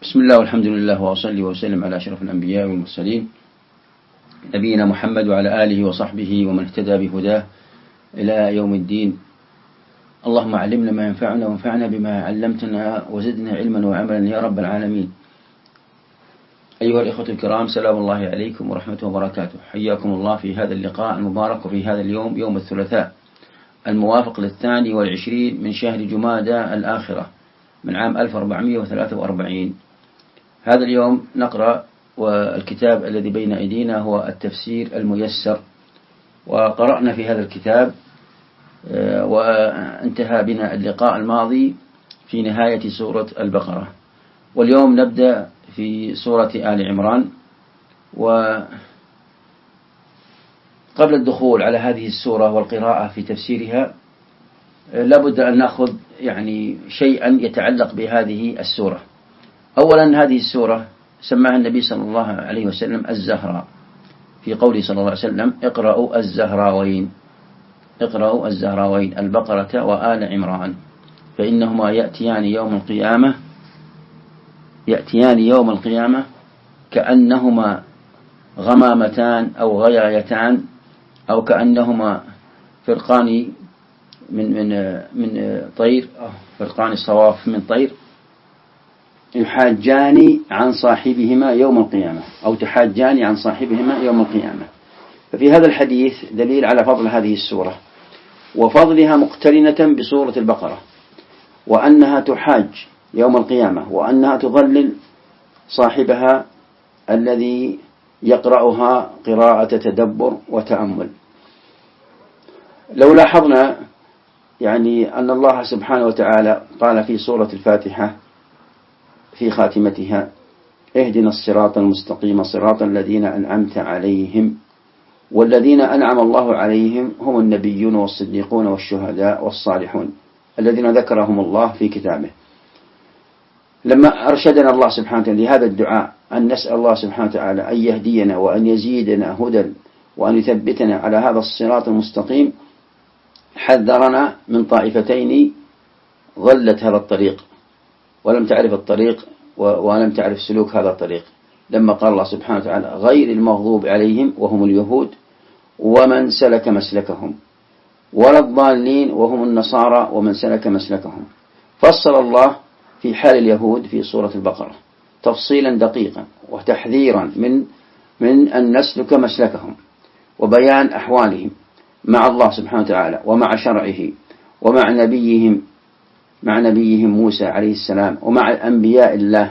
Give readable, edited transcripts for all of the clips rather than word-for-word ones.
بسم الله والحمد لله وأصلي وسلم على أشرف الأنبياء والمرسلين نبينا محمد وعلى آله وصحبه ومن اهتدى بهداه إلى يوم الدين. اللهم علمنا ما ينفعنا وانفعنا بما علمتنا وزدنا علما وعملا يا رب العالمين. أيها الإخوة الكرام، سلام الله عليكم ورحمته وبركاته. حياكم الله في هذا اللقاء المبارك وفي هذا اليوم، يوم الثلاثاء الموافق 22 من شهر جمادى الآخرة من عام 1443. هذا اليوم نقرأ، والكتاب الذي بين أيدينا هو التفسير الميسر، وقرأنا في هذا الكتاب وانتهى بنا اللقاء الماضي في نهاية سورة البقرة، واليوم نبدأ في سورة آل عمران. وقبل الدخول على هذه السورة والقراءة في تفسيرها لابد أن نأخذ شيئا يتعلق بهذه السورة. أولا، هذه السورة سماها النبي صلى الله عليه وسلم الزهراء، في قوله صلى الله عليه وسلم: اقرأوا الزهراوين، اقرأوا الزهراوين البقرة وآل عمران، فإنهما يأتيان يوم القيامة كأنهما غمامتان أو غيايتان، أو كأنهما فرقان من طير، فرقان صواف من طير، يحاجان عن صاحبهما يوم القيامة، أو تحاجان عن صاحبهما يوم القيامة. ففي هذا الحديث دليل على فضل هذه السورة وفضلها مقترنة بسورة البقرة، وأنها تحاج يوم القيامة، وأنها تظلل صاحبها الذي يقرأها قراءة تدبر وتأمل. لو لاحظنا أن الله سبحانه وتعالى قال في سورة الفاتحة في خاتمتها: اهدنا الصراط المستقيم صراط الذين أنعمت عليهم، والذين أنعم الله عليهم هم النبيون والصديقون والشهداء والصالحون الذين ذكرهم الله في كتابه. لما أرشدنا الله سبحانه وتعالى لهذا الدعاء أن نسأل الله سبحانه وتعالى أن يهدينا وأن يزيدنا هدى وأن يثبتنا على هذا الصراط المستقيم، حذرنا من طائفتين ضلت هذا الطريق ولم تعرف الطريق ولم تعرف سلوك هذا الطريق، لما قال الله سبحانه وتعالى: غير المغضوب عليهم وهم اليهود ومن سلك مسلكهم، ولا الضالين وهم النصارى ومن سلك مسلكهم. فصل الله في حال اليهود في سورة البقرة تفصيلا دقيقا وتحذيرا من أن نسلك مسلكهم، وبيان أحوالهم مع الله سبحانه وتعالى ومع شرعه ومع نبيهم موسى عليه السلام ومع أنبياء الله.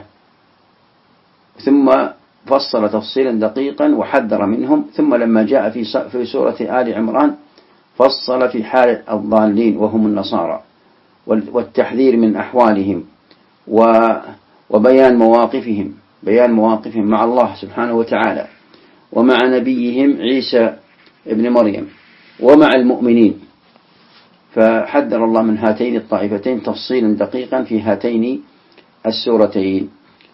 ثم فصل تفصيلا دقيقا وحذر منهم. ثم لما جاء في سورة آل عمران فصل في حال الضالين وهم النصارى والتحذير من أحوالهم وبيان مواقفهم مع الله سبحانه وتعالى ومع نبيهم عيسى ابن مريم ومع المؤمنين. فحذر الله من هاتين الطائفتين تفصيلا دقيقا في هاتين السورتين.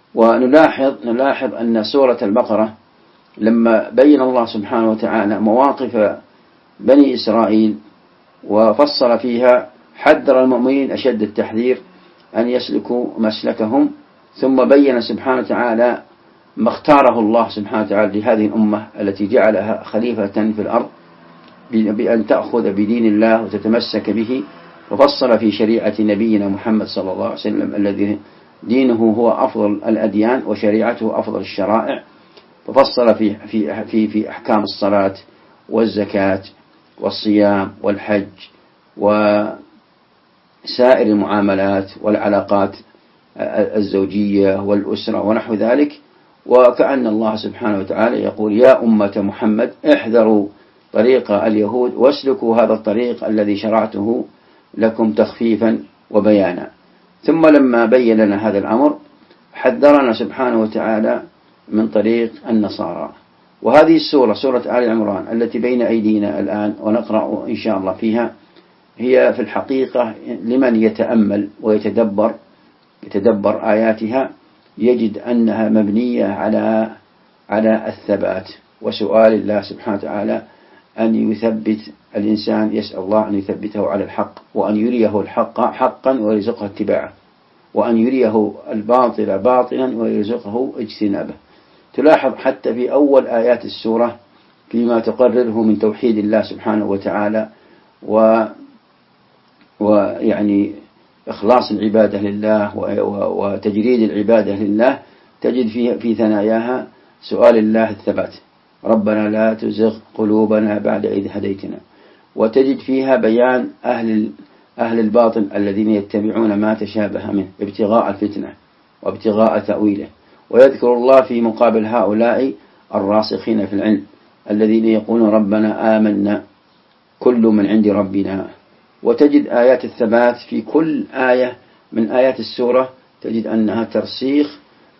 ونلاحظ أن سورة البقرة لما بين الله سبحانه وتعالى مواقف بني إسرائيل وفصل فيها، حذر المؤمنين أشد التحذير أن يسلكوا مسلكهم، ثم بين سبحانه وتعالى ما اختاره الله سبحانه وتعالى لهذه الأمة التي جعلها خليفة في الأرض بأن تأخذ بدين الله وتتمسك به، وفصل في شريعة نبينا محمد صلى الله عليه وسلم الذي دينه هو أفضل الأديان وشريعته أفضل الشرائع. ففصل في أحكام الصلاة والزكاة والصيام والحج وسائر المعاملات والعلاقات الزوجية والأسرة ونحو ذلك. وكأن الله سبحانه وتعالى يقول: يا أمة محمد احذروا طريق اليهود واسلكوا هذا الطريق الذي شرعته لكم تخفيفا وبيانا. ثم لما بين لنا هذا الأمر حذرنا سبحانه وتعالى من طريق النصارى. وهذه السورة، سورة آل عمران التي بين أيدينا الآن ونقرأ إن شاء الله فيها، هي في الحقيقة لمن يتأمل ويتدبر آياتها يجد أنها مبنية على الثبات وسؤال الله سبحانه وتعالى أن يثبت الإنسان، يسأل الله أن يثبته على الحق وأن يريه الحق حقا ويرزقه اتباعه. وأن يريه الباطل باطلا ويرزقه اجتنابه. تلاحظ حتى في أول آيات السورة فيما تقرره من توحيد الله سبحانه وتعالى ويعني إخلاص العبادة لله وتجريد العبادة لله، تجد في ثناياها سؤال الله الثبات، ربنا لا تزغ قلوبنا بعد إذ هديتنا. وتجد فيها بيان أهل الباطل الذين يتبعون ما تشابه منه ابتغاء الفتنة وابتغاء تأويله. ويذكر الله في مقابل هؤلاء الراسخين في العلم الذين يقولون ربنا آمنا كل من عند ربنا. وتجد آيات الثبات في كل آية من آيات السورة، تجد أنها ترسيخ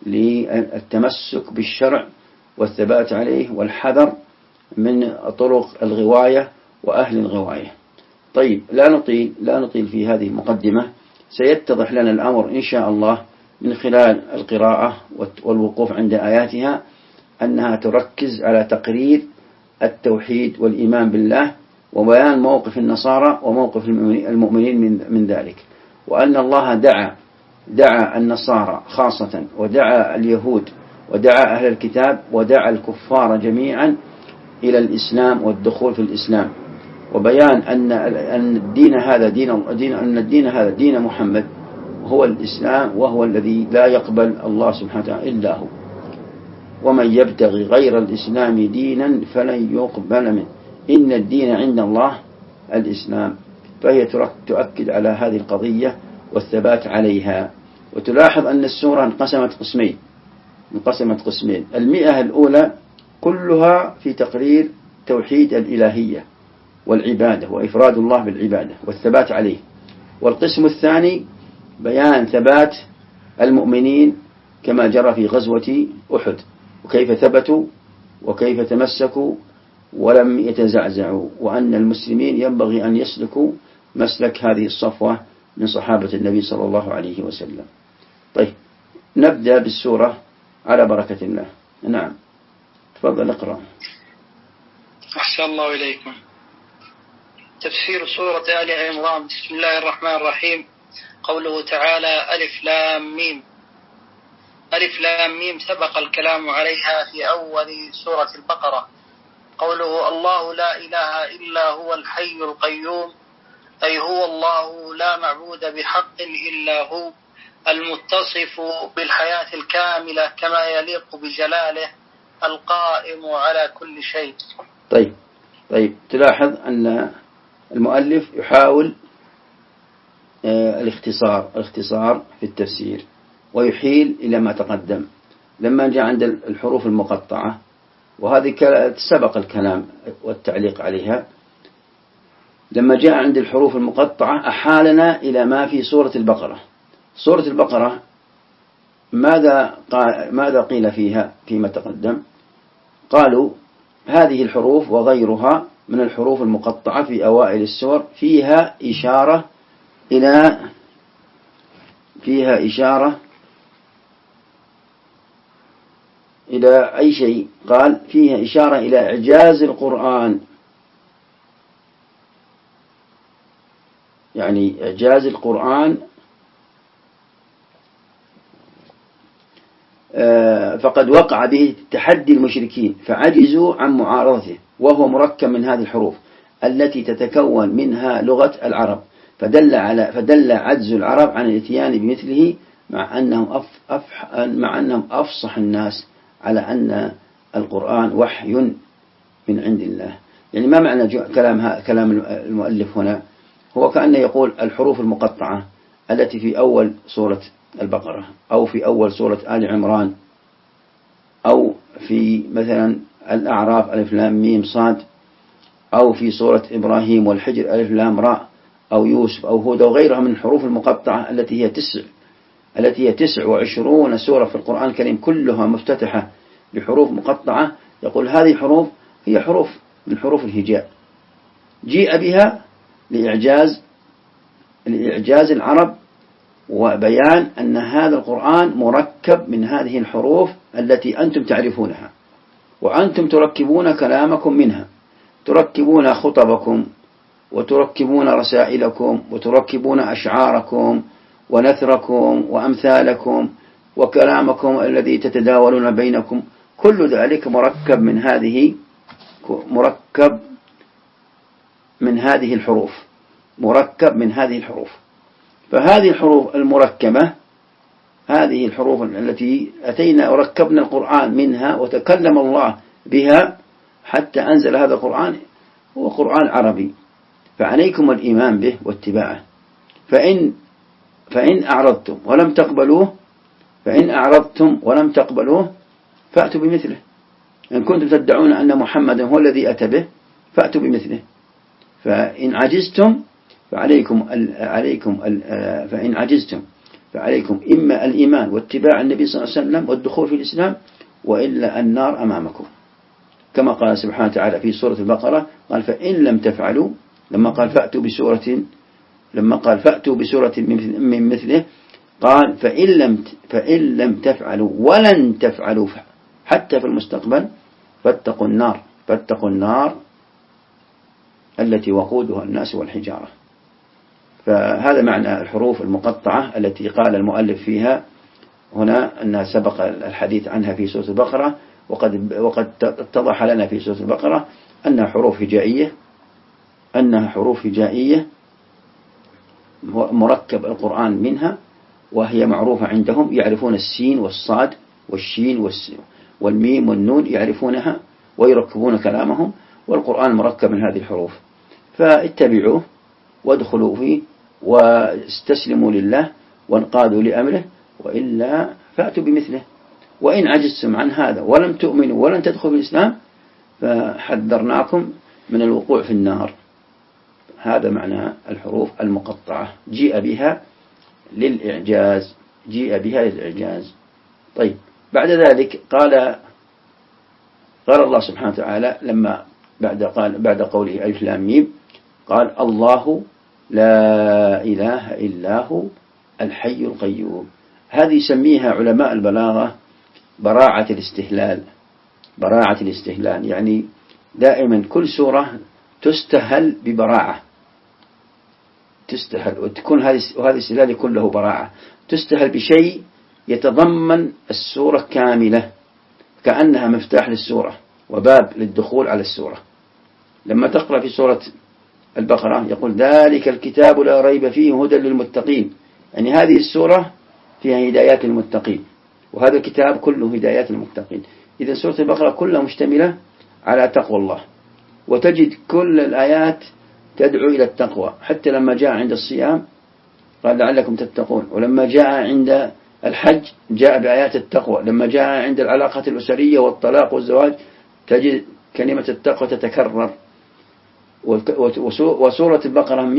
للتمسك بالشرع والثبات عليه والحذر من طرق الغواية وأهل الغواية. طيب، لا نطيل في هذه المقدمة، سيتضح لنا الأمر إن شاء الله من خلال القراءة والوقوف عند آياتها أنها تركز على تقرير التوحيد والإيمان بالله وبيان موقف النصارى وموقف المؤمنين من ذلك، وأن الله دعا النصارى خاصة ودعا اليهود ودعا أهل الكتاب ودعا الكفار جميعا إلى الإسلام والدخول في الإسلام، وبيان أن الدين هذا دين محمد هو الإسلام، وهو الذي لا يقبل الله سبحانه وتعالى إلا هو، ومن يبتغي غير الإسلام دينا فلن يقبل منه إن الدين عند الله الإسلام. فهي تؤكد على هذه القضية والثبات عليها. وتلاحظ أن السورة انقسمت قسمين. 100 الأولى كلها في تقرير توحيد الإلهية والعبادة وإفراد الله بالعبادة والثبات عليه. والقسم الثاني بيان ثبات المؤمنين كما جرى في غزوة أحد، وكيف ثبتوا وكيف تمسكوا ولم يتزعزعوا، وأن المسلمين ينبغي أن يسلكوا مسلك هذه الصفوة من صحابة النبي صلى الله عليه وسلم. طيب، نبدأ بالسورة على بركة الله. نعم، تفضل اقرأ. أحسن الله إليكم. تفسير سورة آل عمران. بسم الله الرحمن الرحيم. قوله تعالى ألف لام ميم. ألف لام ميم سبق الكلام عليها في أول سورة البقرة. قوله الله لا إله إلا هو الحي القيوم، أي هو الله لا معبود بحق إلا هو، المتصف بالحياة الكاملة كما يليق بجلاله، القائم على كل شيء. طيب، تلاحظ أن المؤلف يحاول الاختصار في التفسير ويحيل إلى ما تقدم. لما جاء عند الحروف المقطعة، وهذه سبق الكلام والتعليق عليها، لما جاء عند الحروف المقطعة أحالنا إلى ما في سورة البقرة. سورة البقرة ماذا قيل فيها فيما تقدم؟ قالوا هذه الحروف وغيرها من الحروف المقطعة في أوائل السور فيها إشارة إلى أي شيء؟ قال فيها إشارة إلى إعجاز القرآن، يعني إعجاز القرآن، فقد وقع به تحدي المشركين فعجزوا عن معارضته، وهو مركب من هذه الحروف التي تتكون منها لغة العرب، فدل عجز العرب عن الاتيان بمثله مع أنهم أفصح الناس على أن القرآن وحي من عند الله. يعني ما معنى كلام المؤلف هنا؟ هو كأنه يقول الحروف المقطعة التي في أول سورة البقرة أو في أول سورة آل عمران أو في مثلا الأعراف ألف لام ميم صاد، أو في سورة إبراهيم والحجر ألف لام راء، أو يوسف أو هود وغيرها من الحروف المقطعة التي هي 29 سورة في القرآن الكريم كلها مفتتحة بحروف مقطعة. يقول هذه حروف هي حروف من حروف الهجاء، جيء بها لإعجاز العرب وبيان أن هذا القرآن مركب من هذه الحروف التي أنتم تعرفونها، وأنتم تركبون كلامكم منها، تركبون خطبكم وتركبون رسائلكم وتركبون أشعاركم ونثركم وأمثالكم وكلامكم الذي تتداولون بينكم، كل ذلك مركب من هذه الحروف. فهذه الحروف المركبة، هذه الحروف التي أتينا وركبنا القرآن منها وتكلم الله بها حتى أنزل هذا القرآن، هو قرآن عربي، فعليكم الإيمان به واتباعه. فإن أعرضتم ولم تقبلوه فأتوا بمثله. إن كنتم تدعون أن محمدا هو الذي أتى به فأتوا بمثله. فإن عجزتم فعليكم إما الإيمان واتباع النبي صلى الله عليه وسلم والدخول في الإسلام، وإلا النار أمامكم، كما قال سبحانه وتعالى في سورة البقرة، قال فإن لم تفعلوا، لما قال فأتوا بسورة من مثله، قال فإن لم تفعلوا ولن تفعلوا حتى في المستقبل فاتقوا النار التي وقودها الناس والحجارة. فهذا معنى الحروف المقطعة التي قال المؤلف فيها هنا أنها سبق الحديث عنها في سورة البقرة، وقد اتضح لنا في سورة البقرة أنها حروف هجائية مركب القرآن منها، وهي معروفة عندهم، يعرفون السين والصاد والشين والميم والنون يعرفونها ويركبون كلامهم، والقرآن مركب من هذه الحروف. فاتبعوه وادخلوا فيه واستسلموا لله وانقادوا لأمره، وإلا فأتوا بمثله. وإن عجزتم عن هذا ولم تؤمنوا ولن تدخلوا في الإسلام فحذرناكم من الوقوع في النار. هذا معنى الحروف المقطعة، جيء بها للإعجاز. طيب، بعد ذلك قال الله سبحانه وتعالى لما بعد قوله ألف لام ميم، قال الله لا إله إلا هو الحي القيوم. هذه يسميها علماء البلاغة براعة الاستهلال، يعني دائما كل سورة تستهل ببراعة، وتكون وهذا الاستهلال يكون له براعة، تستهل بشيء يتضمن السورة كاملة، كأنها مفتاح للسورة وباب للدخول على السورة. لما تقرأ في سورة البقرة يقول ذلك الكتاب لا ريب فيه هدى للمتقين، يعني هذه السورة فيها هدايات للمتقين، وهذا الكتاب كله هدايات للمتقين. إذا سورة البقرة كلها مشتملة على تقوى الله، وتجد كل الآيات تدعو إلى التقوى، حتى لما جاء عند الصيام قال لعلكم تتقون، ولما جاء عند الحج جاء بآيات التقوى، لما جاء عند العلاقة الأسرية والطلاق والزواج تجد كلمة التقوى تتكرر. وسورة البقرة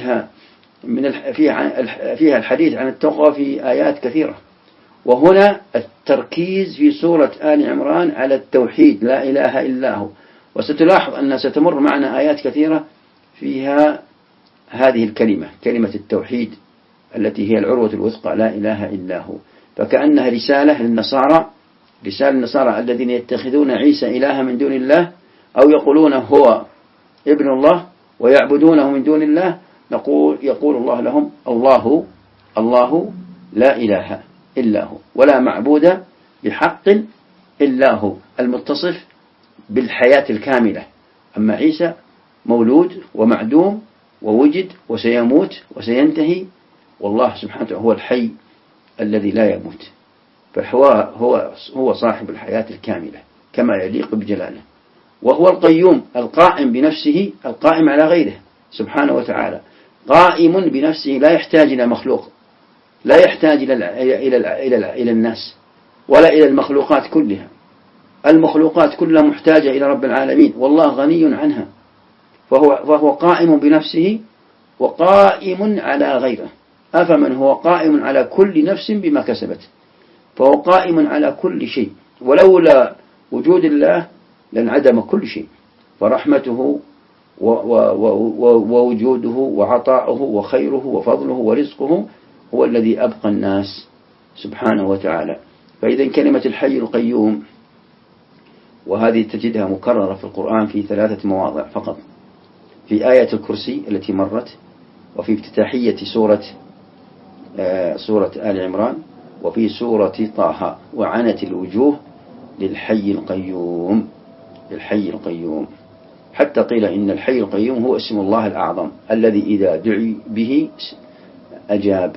فيها الحديث عن التقوى في آيات كثيرة. وهنا التركيز في سورة آل عمران على التوحيد، لا إله إلا هو. وستلاحظ أن ستمر معنا آيات كثيرة فيها هذه كلمة التوحيد التي هي العروة الوثقى، لا إله إلا هو. فكأنها رسالة للنصارى الذين يتخذون عيسى إلها من دون الله، أو يقولون هو ابن الله ويعبدونه من دون الله. يقول الله لهم الله لا إله إلا هو، ولا معبود بحق إلا هو، المتصف بالحياة الكاملة. أما عيسى مولود ومعدوم ووجد وسيموت وسينتهي، والله سبحانه وتعالى هو الحي الذي لا يموت، فهو صاحب الحياة الكاملة كما يليق بجلاله. وهو القيوم القائم بنفسه، القائم على غيره سبحانه وتعالى، قائم بنفسه، لا يحتاج إلى مخلوق، لا يحتاج إلى الناس ولا إلى المخلوقات كلها. المخلوقات كلها محتاجة إلى رب العالمين، والله غني عنها. فهو قائم بنفسه وقائم على غيره. أفمن هو قائم على كل نفس بما كسبت، فهو قائم على كل شيء، ولولا وجود الله لانعدم كل شيء. فرحمته ووجوده وعطاؤه وخيره وفضله ورزقه هو الذي أبقى الناس سبحانه وتعالى. فإذا كلمة الحي القيوم، وهذه تجدها مكررة في القرآن في 3 مواضع فقط، في آية الكرسي التي مرت، وفي افتتاحية سورة سورة آل عمران وفي سورة طه: وعنت الوجوه للحي القيوم. للحي القيوم، حتى قيل إن الحي القيوم هو اسم الله الأعظم الذي إذا دعي به أجاب.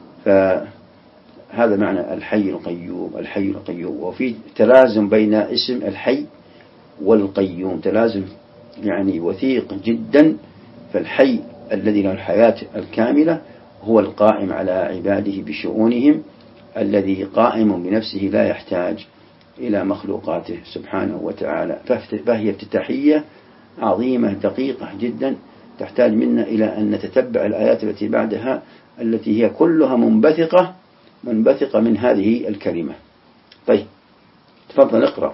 فهذا معنى الحي القيوم. الحي القيوم، وفي تلازم بين اسم الحي والقيوم، تلازم يعني وثيق جدا. فالحي الذي له الحياة الكاملة هو القائم على عباده بشؤونهم، الذي قائم بنفسه لا يحتاج إلى مخلوقاته سبحانه وتعالى. فهي افتتاحية عظيمة دقيقة جدا، تحتاج منا إلى أن نتتبع الآيات التي بعدها، التي هي كلها منبثقة من هذه الكلمة. طيب تفضل اقرأ.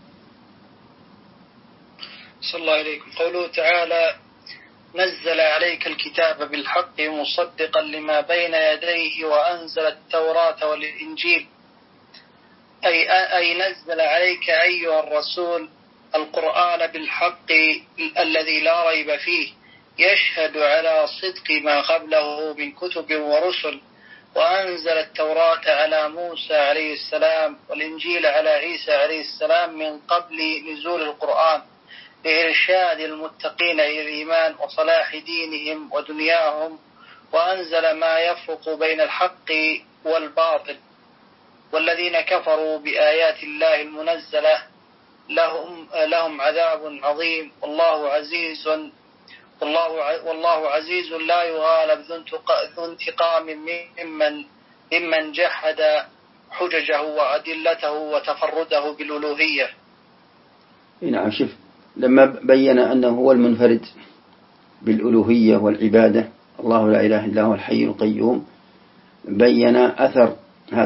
صلى الله عليكم. قوله تعالى: نزل عليك الكتاب بالحق مصدقا لما بين يديه وأنزل التوراة والإنجيل، أي نزل عليك أيها الرسول القرآن بالحق الذي لا ريب فيه، يشهد على صدق ما قبله من كتب ورسل. وأنزل التوراة على موسى عليه السلام والإنجيل على عيسى عليه السلام من قبل نزول القرآن، لإرشاد المتقين إلى الإيمان وصلاح دينهم ودنياهم. وأنزل ما يفرق بين الحق والباطل. والذين كفروا بآيات الله المنزلة لهم عذاب عظيم، والله عزيز لا يغالب ذو انتقام ممن جحد حججه وأدلته وتفرده بالألوهية. نعم، شوف، لما بين أنه هو المنفرد بالألوهية والعبادة، الله لا إله إلا هو الحي القيوم، بين أثر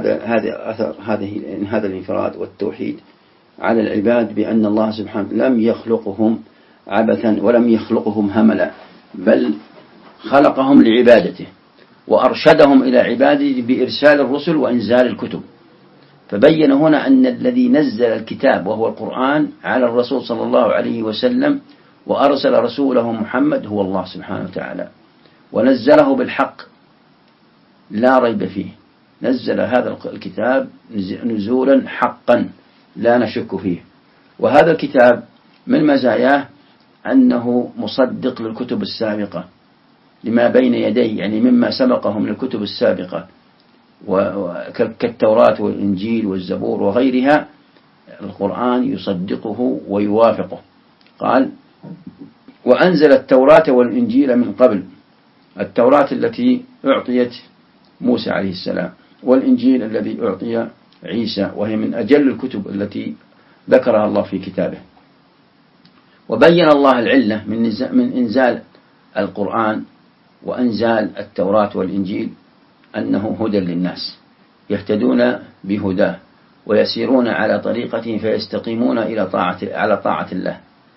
هذا الانفراد والتوحيد على العباد، بأن الله سبحانه لم يخلقهم عبثا ولم يخلقهم هملا، بل خلقهم لعبادته وأرشدهم إلى عباده بإرسال الرسل وإنزال الكتب. فبين هنا أن الذي نزل الكتاب وهو القرآن على الرسول صلى الله عليه وسلم وأرسل رسوله محمد هو الله سبحانه وتعالى، ونزله بالحق لا ريب فيه. نزل هذا الكتاب نزولا حقا لا نشك فيه. وهذا الكتاب من مزاياه أنه مصدق للكتب السابقة لما بين يديه، يعني مما سبقه من الكتب السابقة كالتوراة والإنجيل والزبور وغيرها. القرآن يصدقه ويوافقه. قال: وأنزل التوراة والإنجيل من قبل. التوراة التي أعطيت موسى عليه السلام، والإنجيل الذي أعطي عيسى، وهي من أجل الكتب التي ذكرها الله في كتابه. وبين الله العلة من إنزال القرآن وأنزال التوراة والإنجيل أنه هدى للناس، يهتدون بهداه ويسيرون على طريقته فيستقيمون على طاعة الله.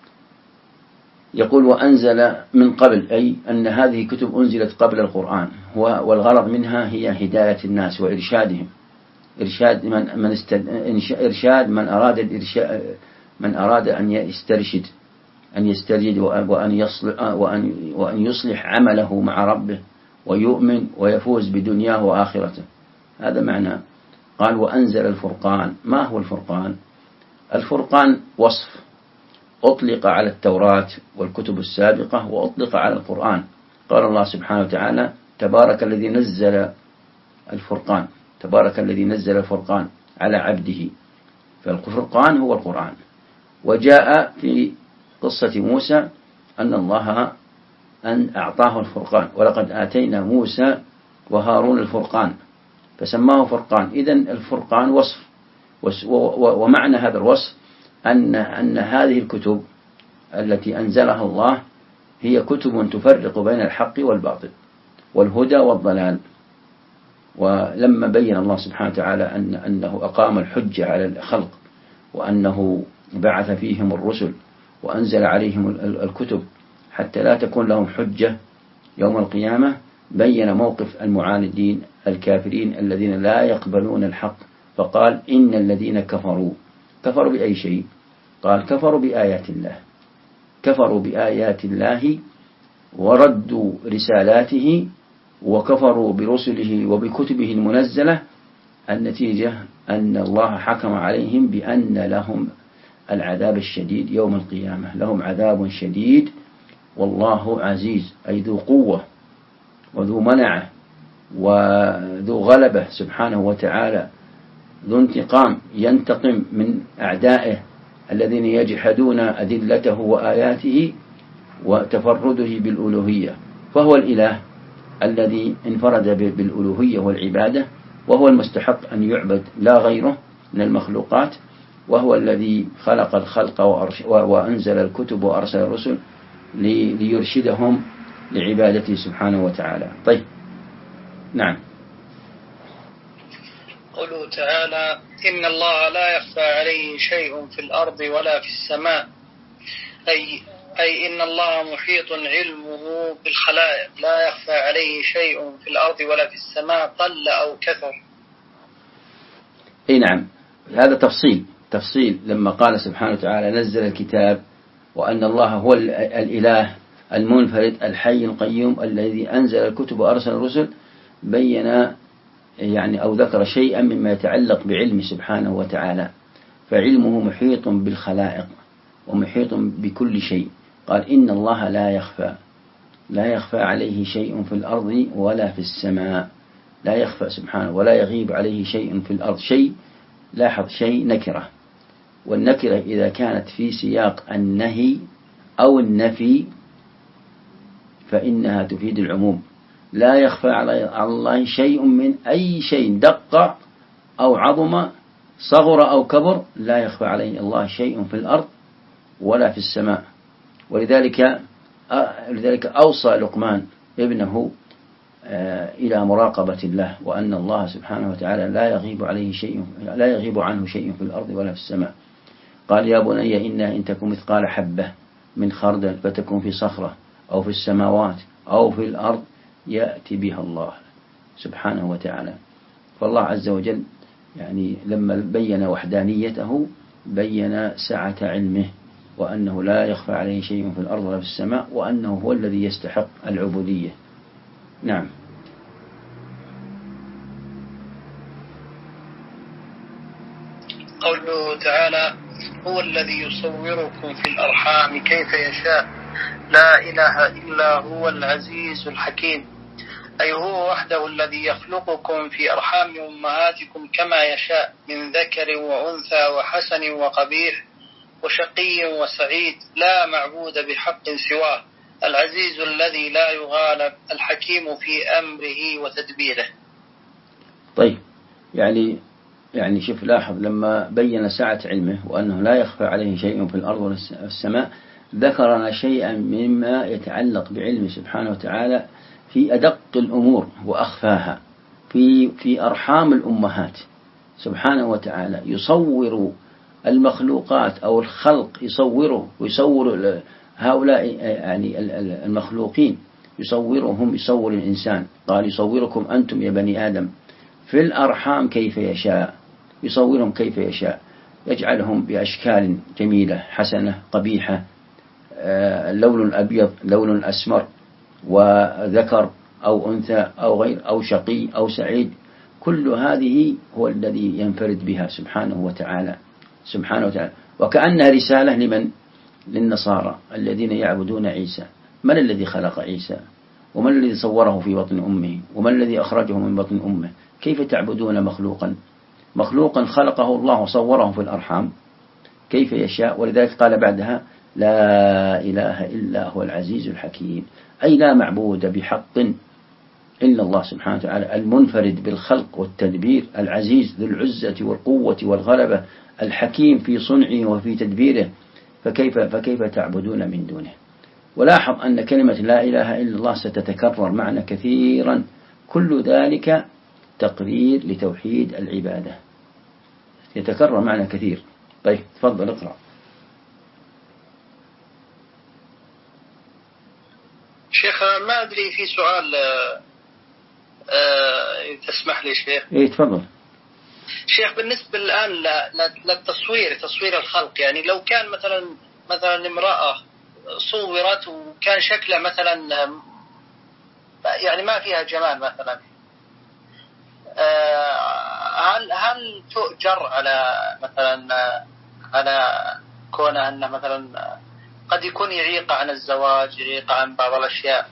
يقول: وأنزل من قبل، أي أن هذه كتب أنزلت قبل القرآن، والغرض منها هي هداية الناس وإرشادهم، إرشاد من أراد أن يسترشد وأن يصلح عمله مع ربه ويؤمن ويفوز بدنياه وآخرته. هذا معنى. قال: وأنزل الفرقان. ما هو الفرقان؟ الفرقان وصف أطلق على التوراة والكتب السابقة وأطلق على القرآن. قال الله سبحانه وتعالى: تبارك الذي نزل الفرقان. تبارك الذي نزل الفرقان على عبده. فالفرقان هو القرآن. وجاء في قصة موسى أن الله أعطاه الفرقان: ولقد آتينا موسى وهارون الفرقان، فسماه فرقان. إذن الفرقان وصف، ومعنى هذا الوصف أن هذه الكتب التي أنزلها الله هي كتب تفرق بين الحق والباطل والهدى والضلال. ولما بين الله سبحانه وتعالى أنه أقام الحجة على الخلق، وأنه بعث فيهم الرسل وأنزل عليهم الكتب حتى لا تكون لهم حجة يوم القيامة، بين موقف المعاندين الكافرين الذين لا يقبلون الحق. فقال: إن الذين كفروا بأي شيء؟ قال: كفروا بآيات الله. كفروا بآيات الله وردوا رسالاته وكفروا برسله وبكتبه المنزلة، النتيجة أن الله حكم عليهم بأن لهم العذاب الشديد يوم القيامة، لهم عذاب شديد، والله عزيز أي ذو قوة وذو منعة وذو غلبة سبحانه وتعالى، ذو انتقام، ينتقم من أعدائه الذين يجحدون أدلته وآياته وتفرده بالألوهية. فهو الإله الذي انفرد بالألوهية والعبادة، وهو المستحق أن يعبد لا غيره من المخلوقات، وهو الذي خلق الخلق وأنزل الكتب وأرسل الرسل ليرشدهم لعبادته سبحانه وتعالى. طيب، نعم. قوله تعالى: إن الله لا يخفى عليه شيء في الأرض ولا في السماء، أي إن الله محيط علمه بالخلائق، لا يخفى عليه شيء في الأرض ولا في السماء قل أو كثر. أي نعم، هذا تفصيل لما قال سبحانه وتعالى: نزل الكتاب، وأن الله هو الإله المنفرد الحي القيوم الذي أنزل الكتب وأرسل الرسل، بين يعني أو ذكر شيئا مما يتعلق بعلمه سبحانه وتعالى، فعلمه محيط بالخلائق ومحيط بكل شيء. قال: إن الله لا يخفى عليه شيء في الأرض ولا في السماء، لا يخفى سبحانه ولا يغيب عليه شيء في الأرض. شيء، لاحظ، شيء نكرة، والنكرة إذا كانت في سياق النهي أو النفي فإنها تفيد العموم. لا يخفى على الله شيء من أي شيء، دق أو عظم، صغر أو كبر، لا يخفى عليه الله شيء في الأرض ولا في السماء. ولذلك أوصى لقمان ابنه إلى مراقبة الله، وأن الله سبحانه وتعالى لا يغيب عنه شيء في الأرض ولا في السماء. قال: يا بني إنها إن تكن مثقال حبة من خردل فتكون في صخرة أو في السماوات أو في الأرض يأتي بها الله سبحانه وتعالى. فالله عز وجل يعني لما بين وحدانيته بين سعة علمه، وأنه لا يخفى عليه شيء في الأرض ولا في السماء، وأنه هو الذي يستحق العبودية. نعم. قوله تعالى: هو الذي يصوركم في الأرحام كيف يشاء، لا إله إلا هو العزيز الحكيم، أي هو وحده الذي يخلقكم في أرحام أمهاتكم كما يشاء، من ذكر وأنثى وحسن وقبيح وشقي وسعيد، لا معبود بحق سواه، العزيز الذي لا يغالب، الحكيم في أمره وتدبيره. طيب، يعني شوف، لاحظ لما بين سعة علمه وأنه لا يخفى عليه شيء في الأرض ولا في السماء، ذكرنا شيئا مما يتعلق بعلمه سبحانه وتعالى في أدق الأمور وأخفاها، في أرحام الأمهات سبحانه وتعالى، يصور المخلوقات أو الخلق، ويصور هؤلاء يعني المخلوقين، يصور الإنسان. قال: يصوركم أنتم يا بني آدم في الأرحام كيف يشاء، يصورهم كيف يشاء، يجعلهم بأشكال جميلة حسنة قبيحة، لون أبيض، لون أسمر، وذكر أو أنثى أو غير، أو شقي أو سعيد، كل هذه هو الذي ينفرد بها سبحانه وتعالى. وكأنها رسالة لمن؟ للنصارى الذين يعبدون عيسى. من الذي خلق عيسى؟ ومن الذي صوره في بطن أمه؟ ومن الذي أخرجه من بطن أمه؟ كيف تعبدون مخلوقا خلقه الله وصوره في الأرحام كيف يشاء؟ ولذلك قال بعدها: لا إله إلا هو العزيز الحكيم، أي لا معبود بحق إلا الله سبحانه وتعالى، المنفرد بالخلق والتدبير، العزيز ذو العزة والقوة والغلبة، الحكيم في صنعه وفي تدبيره، فكيف تعبدون من دونه؟ ولاحظ أن كلمة لا إله إلا الله ستتكرر معنا كثيرا، كل ذلك تقرير لتوحيد العبادة، يتكرر معنا كثير. طيب، تفضل اقرأ. شيخ، ما أدري، في سؤال تسمح لي شيخ؟ إيه، تفضل. شيخ، بالنسبة الآن تصوير الخلق، يعني لو كان مثلا امرأة صورت وكان شكلها مثلا يعني ما فيها جمال مثلا، هل تؤجر على مثلا على كونه أنه مثلا قد يكون يعيق عن الزواج، يعيق عن بعض الأشياء؟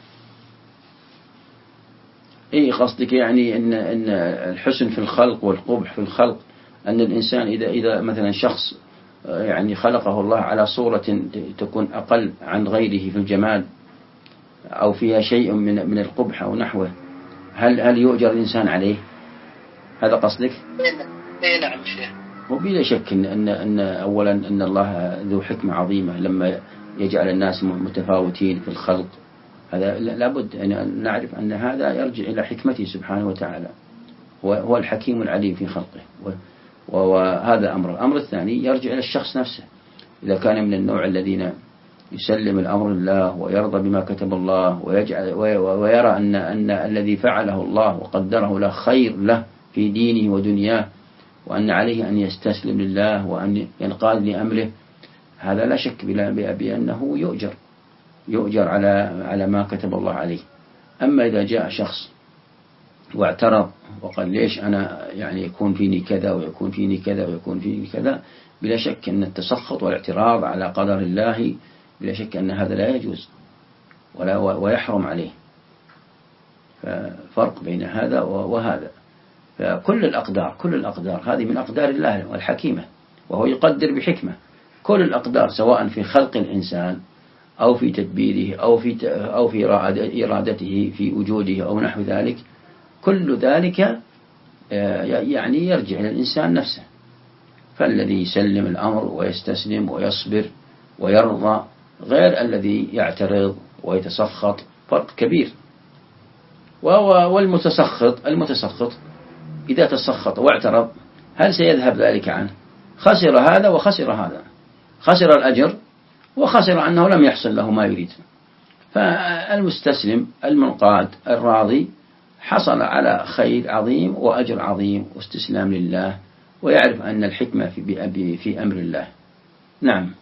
إيه قصدك يعني أن الحسن في الخلق والقبح في الخلق، أن الإنسان إذا مثلا شخص يعني خلقه الله على صورة تكون أقل عن غيره في الجمال أو فيها شيء من القبح أو نحوه، هل يؤجر الإنسان عليه؟ هذا قصدك؟ إيه نعم شيخ. وبلا شك أن أولا أن الله ذو حكمة عظيمة لما يجعل الناس متفاوتين في الخلق، هذا لابد أن نعرف أن هذا يرجع إلى حكمته سبحانه وتعالى، هو الحكيم العليم في خلقه. وهذا أمر. الأمر الثاني يرجع إلى الشخص نفسه، إذا كان من النوع الذين يسلم الأمر لله ويرضى بما كتب الله ويرى أن الذي فعله الله وقدره له خير له في دينه ودنياه، وأن عليه أن يستسلم لله وأن ينقاد لأمره، هذا لا شك بأنه يؤجر على ما كتب الله عليه. أما إذا جاء شخص واعترض وقال ليش أنا يعني يكون فيني كذا ويكون فيني كذا ويكون فيني كذا، بلا شك أن التسخط والاعتراض على قدر الله بلا شك أن هذا لا يجوز ويحرم عليه. ففرق بين هذا وهذا. فكل الأقدار هذه من أقدار الله الحكيمة، وهو يقدر بحكمة. كل الأقدار سواء في خلق الإنسان أو في تدبيره أو في إرادته في وجوده أو نحو ذلك، كل ذلك يعني يرجع إلى الإنسان نفسه. فالذي يسلم الأمر ويستسلم ويصبر ويرضى غير الذي يعترض ويتسخط، فرق كبير. والمتسخط إذا تسخط واعترض هل سيذهب ذلك عنه؟ خسر هذا وخسر هذا، خسر الأجر وخسر أنه لم يحصل له ما يريد. فالمستسلم المنقاد الراضي حصل على خير عظيم وأجر عظيم واستسلام لله، ويعرف أن الحكمة في أمر الله. نعم.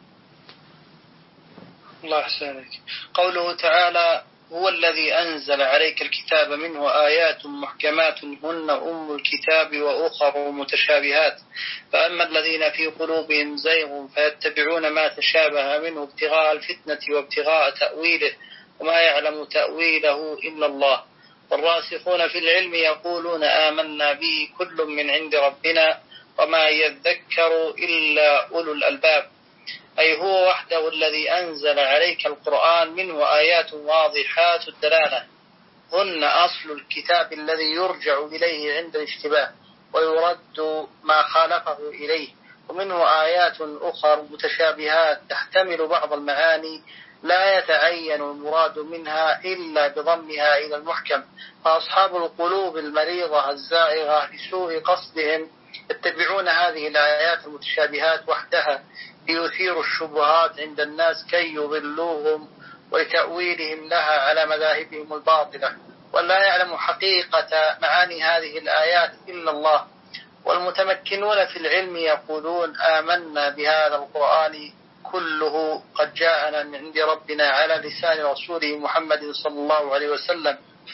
الله يحسنك. قوله تعالى: هو الذي أنزل عليك الكتاب منه آيات محكمات هن أم الكتاب وأخر متشابهات، فأما الذين في قلوبهم زيغ فيتبعون ما تشابه منه ابتغاء الفتنة وابتغاء تأويله وما يعلم تأويله إلا الله، والراسخون في العلم يقولون آمنا به كل من عند ربنا وما يذكر إلا أولو الألباب. أي هو وحده الذي أنزل عليك القرآن منه آيات واضحات الدلالة هن أصل الكتاب الذي يرجع إليه عند الاشتباه ويرد ما خالفه إليه، ومنه آيات أخرى متشابهات تحتمل بعض المعاني لا يتعين المراد منها إلا بضمها إلى المحكم، فأصحاب القلوب المريضة الزائغة لسوء قصدهم يتبعون هذه الآيات المتشابهات وحدها ليثيروا الشبهات عند الناس كي يضلوهم وتأويلهم لها على مذاهبهم الباطلة، ولا يعلم حقيقة معاني هذه الآيات إلا الله. والمتمكنون في العلم يقولون آمنا بهذا القرآن كله قد جاءنا من عند ربنا على لسان رسوله محمد صلى الله عليه وسلم،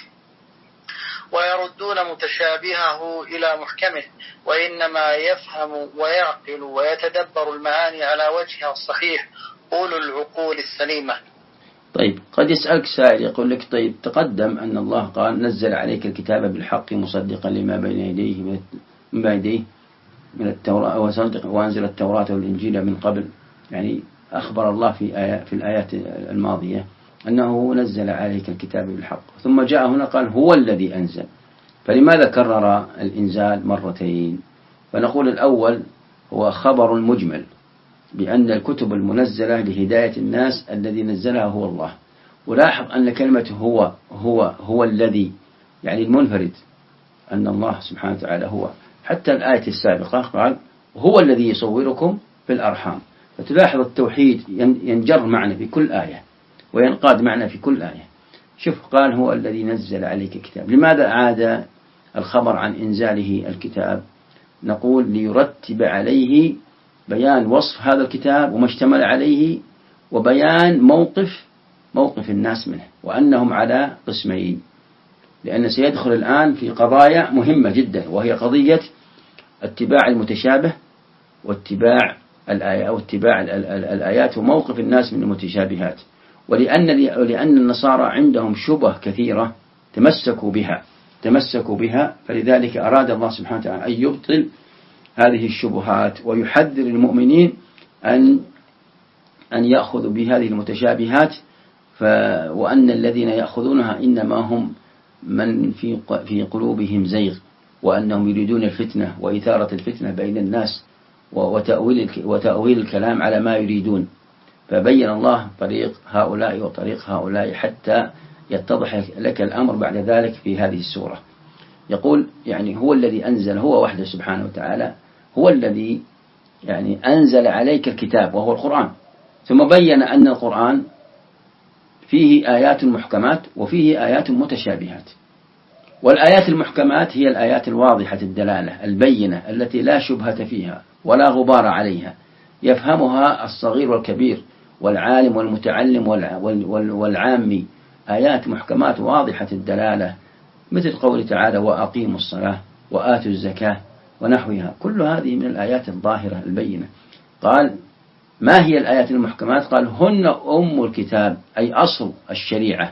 ويردون متشابهه إلى محكمه، وإنما يفهم ويعقل ويتدبر المعاني على وجهها الصحيح أولو العقول السليمة. طيب، قد يسألك سائل يقول لك: طيب تقدم أن الله قال نزل عليك الكتاب بالحق مصدقا لما بين يديه من التوراة وأنزل التوراة والإنجيل من قبل، يعني أخبر الله في الآيات الماضية أنه نزل عليك الكتاب بالحق، ثم جاء هنا قال هو الذي أنزل، فلماذا كرر الإنزال مرتين؟ فنقول الأول هو خبر مجمل بأن الكتب المنزلة لهداية الناس الذي نزلها هو الله. ولاحظ أن كلمة هو الذي يعني المنفرد، أن الله سبحانه وتعالى هو. حتى الآية السابقة قال هو الذي يصوركم في الأرحام، فتلاحظ التوحيد ينجر معنا في كل آية وينقاد معنا في كل آية. شوف، قال هو الذي نزل عليك الكتاب. لماذا عاد الخبر عن إنزاله الكتاب؟ نقول ليرتب عليه بيان وصف هذا الكتاب وما اشتمل عليه، وبيان موقف موقف الناس منه، وأنهم على قسمين، لأن سيدخل الآن في قضايا مهمة جدا، وهي قضية اتباع المتشابه واتباع الآيات وموقف الناس من المتشابهات. ولأن النصارى عندهم شبه كثيرة تمسكوا بها، فلذلك أراد الله سبحانه وتعالى أن يبطل هذه الشبهات ويحذر المؤمنين أن يأخذوا بهذه المتشابهات، وأن الذين يأخذونها إنما هم من في قلوبهم زيغ، وأنهم يريدون الفتنة وإثارة الفتنة بين الناس وتأويل الكلام على ما يريدون. فبين الله طريق هؤلاء وطريق هؤلاء حتى يتضح لك الأمر بعد ذلك في هذه السورة. يقول يعني هو الذي أنزل، هو وحده سبحانه وتعالى هو الذي يعني أنزل عليك الكتاب وهو القرآن، ثم بين أن القرآن فيه آيات محكمات وفيه آيات متشابهات. والآيات المحكمات هي الآيات الواضحة الدلالة البينة التي لا شبهة فيها ولا غبار عليها، يفهمها الصغير والكبير والعالم والمتعلم والعامي. آيات محكمات واضحة الدلالة، مثل قول تعالى وأقيموا الصلاة وآتوا الزكاة ونحوها، كل هذه من الآيات الظاهرة البينة. قال ما هي الآيات المحكمات؟ قال هن أم الكتاب، أي أصل الشريعة،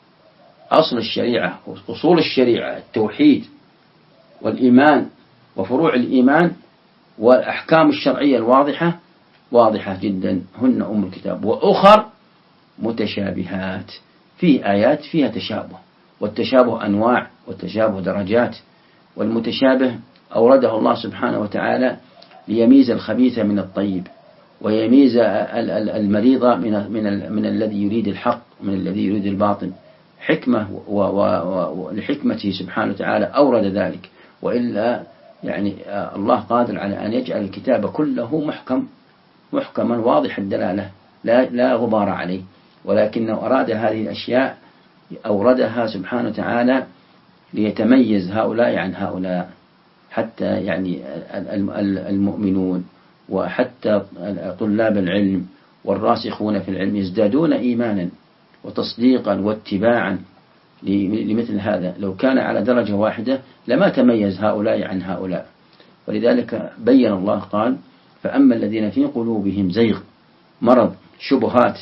أصول الشريعة، التوحيد والإيمان وفروع الإيمان والأحكام الشرعية الواضحة، واضحة جدا، هن أم الكتاب. وأخر متشابهات، في آيات فيها تشابه، والتشابه أنواع والتشابه درجات. والمتشابه أورده الله سبحانه وتعالى ليميز الخبيث من الطيب، ويميز المريض من الذي يريد الحق من الذي يريد الباطل، حكمة ولحكمته سبحانه وتعالى أورد ذلك. وإلا يعني الله قادر على أن يجعل الكتاب كله محكما واضح الدلالة لا غبار عليه، ولكنه أراد هذه الأشياء أوردها سبحانه وتعالى ليتميز هؤلاء عن هؤلاء، حتى يعني المؤمنون وحتى طلاب العلم والراسخون في العلم يزدادون إيمانا وتصديقا واتباعا لمثل هذا. لو كان على درجة واحدة لما تميز هؤلاء عن هؤلاء. ولذلك بين الله قال فأما الذين في قلوبهم زيغ، مرض شبهات،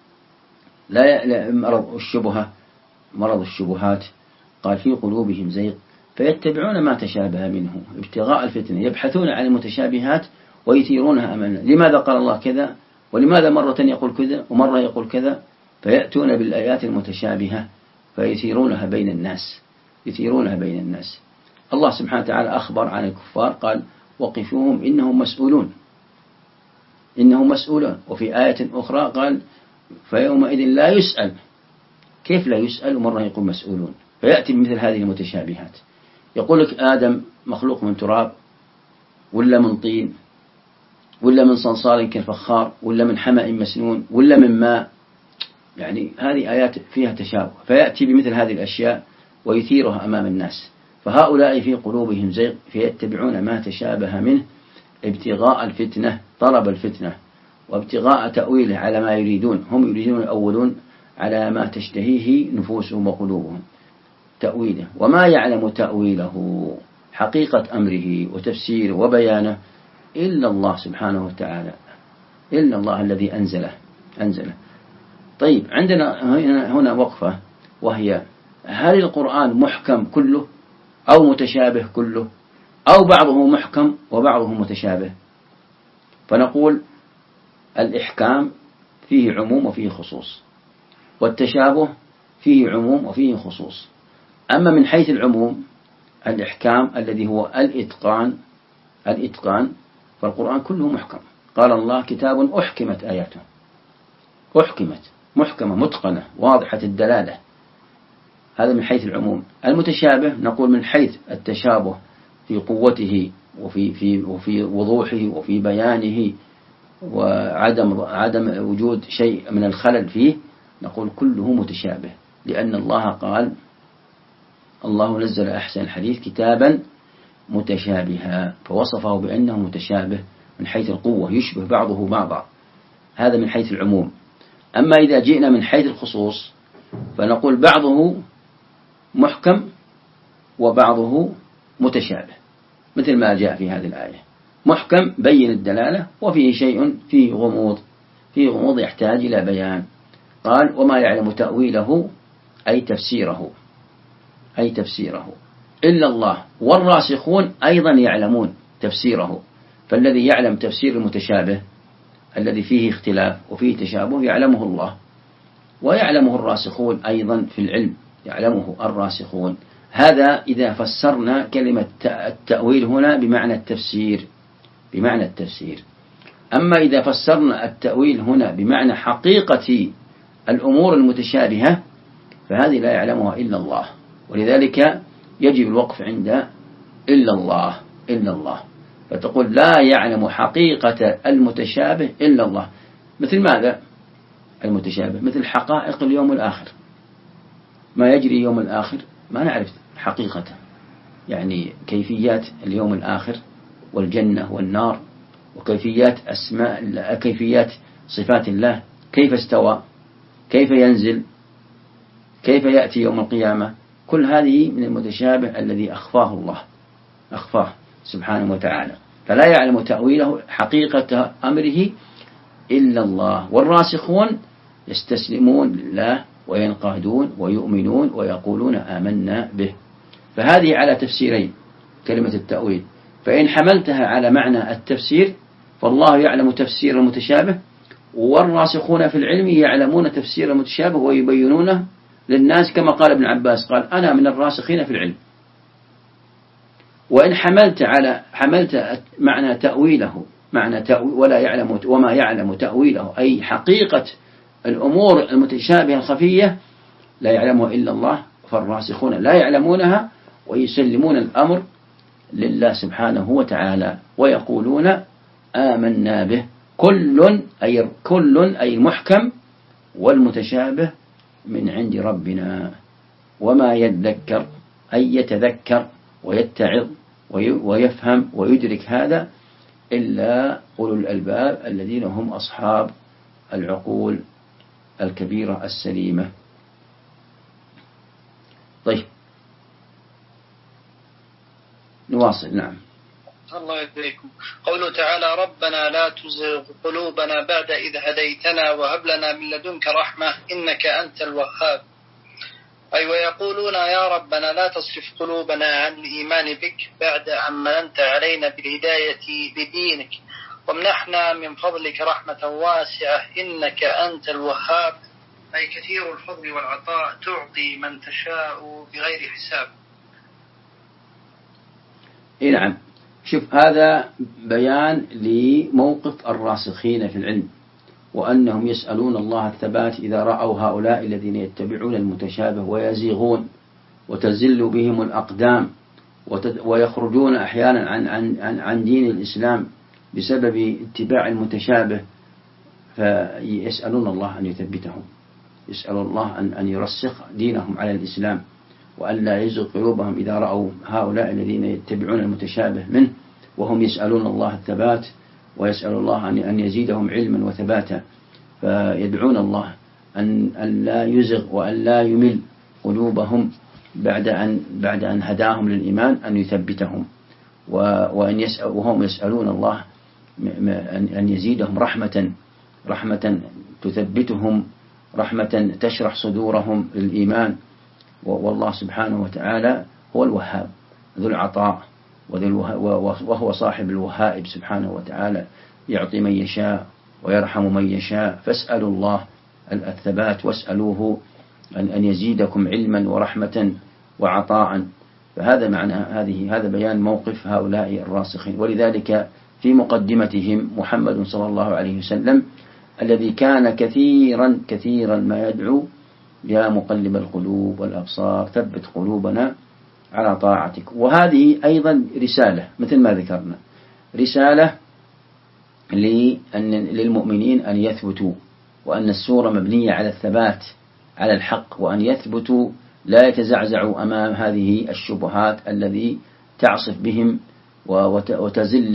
لا مرض الشبهات، قال في قلوبهم زيغ فيتبعون ما تشابه منه ابتغاء الفتنة، يبحثون عن المتشابهات ويثيرونها أمامنا. لماذا قال الله كذا؟ ولماذا مرة يقول كذا ومرة يقول كذا؟ فيأتون بالآيات المتشابهة فيثيرونها بين الناس. الله سبحانه وتعالى أخبر عن الكفار قال وقفوهم إنهم مسؤولون. وفي آية أخرى قال فيومئذ لا يسأل. كيف لا يسأل ومرة يقول مسؤولون؟ فيأتي بمثل هذه المتشابهات. يقول لك آدم مخلوق من تراب ولا من طين ولا من صلصال كالفخار ولا من حمأ مسنون ولا من ماء، يعني هذه آيات فيها تشابه، فيأتي بمثل هذه الأشياء ويثيرها أمام الناس. فهؤلاء في قلوبهم زيغ فيتبعون ما تشابه منه ابتغاء الفتنة، طلب الفتنة وابتغاء تأويله على ما يريدون. هم يريدون الأولون على ما تشتهيه نفوسهم وقلوبهم تأويله، وما يعلم تأويله حقيقة أمره وتفسيره وبيانه إلا الله سبحانه وتعالى، إلا الله الذي أنزله. طيب عندنا هنا وقفة، وهي هل القرآن محكم كله أو متشابه كله أو بعضه محكم وبعضه متشابه؟ فنقول الإحكام فيه عموم وفيه خصوص، والتشابه فيه عموم وفيه خصوص. أما من حيث العموم الإحكام الذي هو الإتقان فالقرآن كله محكم. قال الله كتاب أحكمت آياته، محكمة متقنة واضحة الدلالة، هذا من حيث العموم. المتشابه نقول من حيث التشابه في قوته وفي وضوحه وفي بيانه وعدم وجود شيء من الخلل فيه، نقول كله متشابه، لأن الله قال الله نزل أحسن الحديث كتابا متشابها، فوصفه بأنه متشابه من حيث القوة، يشبه بعضه بعضا، هذا من حيث العموم. أما إذا جئنا من حيث الخصوص فنقول بعضه محكم وبعضه متشابه، مثل ما جاء في هذه الآية: محكم بين الدلالة، وفيه شيء فيه غموض يحتاج إلى بيان. قال: وما يعلم تأويله أي تفسيره إلا الله، والراسخون أيضا يعلمون تفسيره. فالذي يعلم تفسير المتشابه الذي فيه اختلاف وفيه تشابه يعلمه الله، ويعلمه الراسخون أيضا في العلم، يعلمه الراسخون. هذا إذا فسرنا كلمة التأويل هنا بمعنى التفسير. أما إذا فسرنا التأويل هنا بمعنى حقيقة الأمور المتشابهة فهذه لا يعلمها إلا الله، ولذلك يجب الوقف عند إلا الله. فتقول: لا يعلم حقيقة المتشابه إلا الله. مثل ماذا المتشابه؟ مثل حقائق اليوم الآخر، ما يجري يوم الآخر ما نعرف حقيقته، يعني كيفيات اليوم الآخر والجنة والنار، وكيفيات كيفيات صفات الله، كيف استوى، كيف ينزل، كيف يأتي يوم القيامة. كل هذه من المتشابه الذي أخفاه الله، أخفاه سبحانه وتعالى. فلا يعلم تأويله حقيقة أمره إلا الله، والراسخون يستسلمون لله وينقادون ويؤمنون ويقولون آمنا به. فهذه على تفسيرين كلمة التأويل. فإن حملتها على معنى التفسير فالله يعلم تفسير المتشابه، والراسخون في العلم يعلمون تفسير المتشابه ويبينونه للناس، كما قال ابن عباس: قال: أنا من الراسخين في العلم. وإن حملت معنى تأويله وما يعلم تأويله أي حقيقة الأمور المتشابهة الخفية لا يعلمها إلا الله، فالراسخون لا يعلمونها ويسلمون الأمر لله سبحانه وتعالى ويقولون آمنا به. كل أي المحكم والمتشابه من عند ربنا، وما يذكر أي يتذكر ويتعظ ويفهم ويدرك هذا إلا أولو الألباب الذين هم أصحاب العقول الكبيرة السليمة. طيب نواصل. نعم. الله يباركم. قوله تعالى: ربنا لا تزغ قلوبنا بعد إذ هديتنا وهب لنا من لدنك رحمة إنك أنت الوهاب. أي ويقولون: يا ربنا لا تصرف قلوبنا عن الإيمان بك بعد أن مننت علينا بالهداية بدينك، وامنحنا من فضلك رحمة واسعة إنك أنت الوهاب. أي كثير الفضل والعطاء، تعطي من تشاء بغير حساب. نعم. شوف، هذا بيان لموقف الراسخين في العلم، وأنهم يسألون الله الثبات إذا رأوا هؤلاء الذين يتبعون المتشابه ويزيغون وتزل بهم الأقدام ويخرجون أحيانا عن دين الإسلام بسبب اتباع المتشابه، فيسألون الله أن يثبتهم، يسألون الله أن يرسخ دينهم على الإسلام، وأن لا يزغ قلوبهم إذا رأوا هؤلاء الذين يتبعون المتشابه منه، وهم يسألون الله الثبات ويسأل الله أن يزيدهم علما وثباتا. فيدعون الله أن لا يزغ وأن لا يمل قلوبهم بعد أن هداهم للإيمان، أن يثبتهم، وهم يسألون الله أن يزيدهم رحمة تثبتهم، رحمة تشرح صدورهم للإيمان. والله سبحانه وتعالى هو الوهاب ذو العطاء، وهو صاحب الوهائب سبحانه وتعالى، يعطي من يشاء ويرحم من يشاء. فاسألوا الله الثبات واسألوه أن يزيدكم علما ورحمة وعطاء. فهذا معنى هذا بيان موقف هؤلاء الراسخين. ولذلك في مقدمتهم محمد صلى الله عليه وسلم الذي كان كثيرا ما يدعو: يا مقلب القلوب والأبصار ثبت قلوبنا على طاعتك. وهذه أيضا رسالة، مثل ما ذكرنا، رسالة للمؤمنين أن يثبتوا، وأن السورة مبنية على الثبات على الحق، وأن يثبتوا لا يتزعزعوا أمام هذه الشبهات الذي تعصف بهم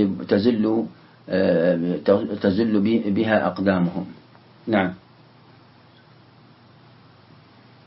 وتزل بها أقدامهم. نعم.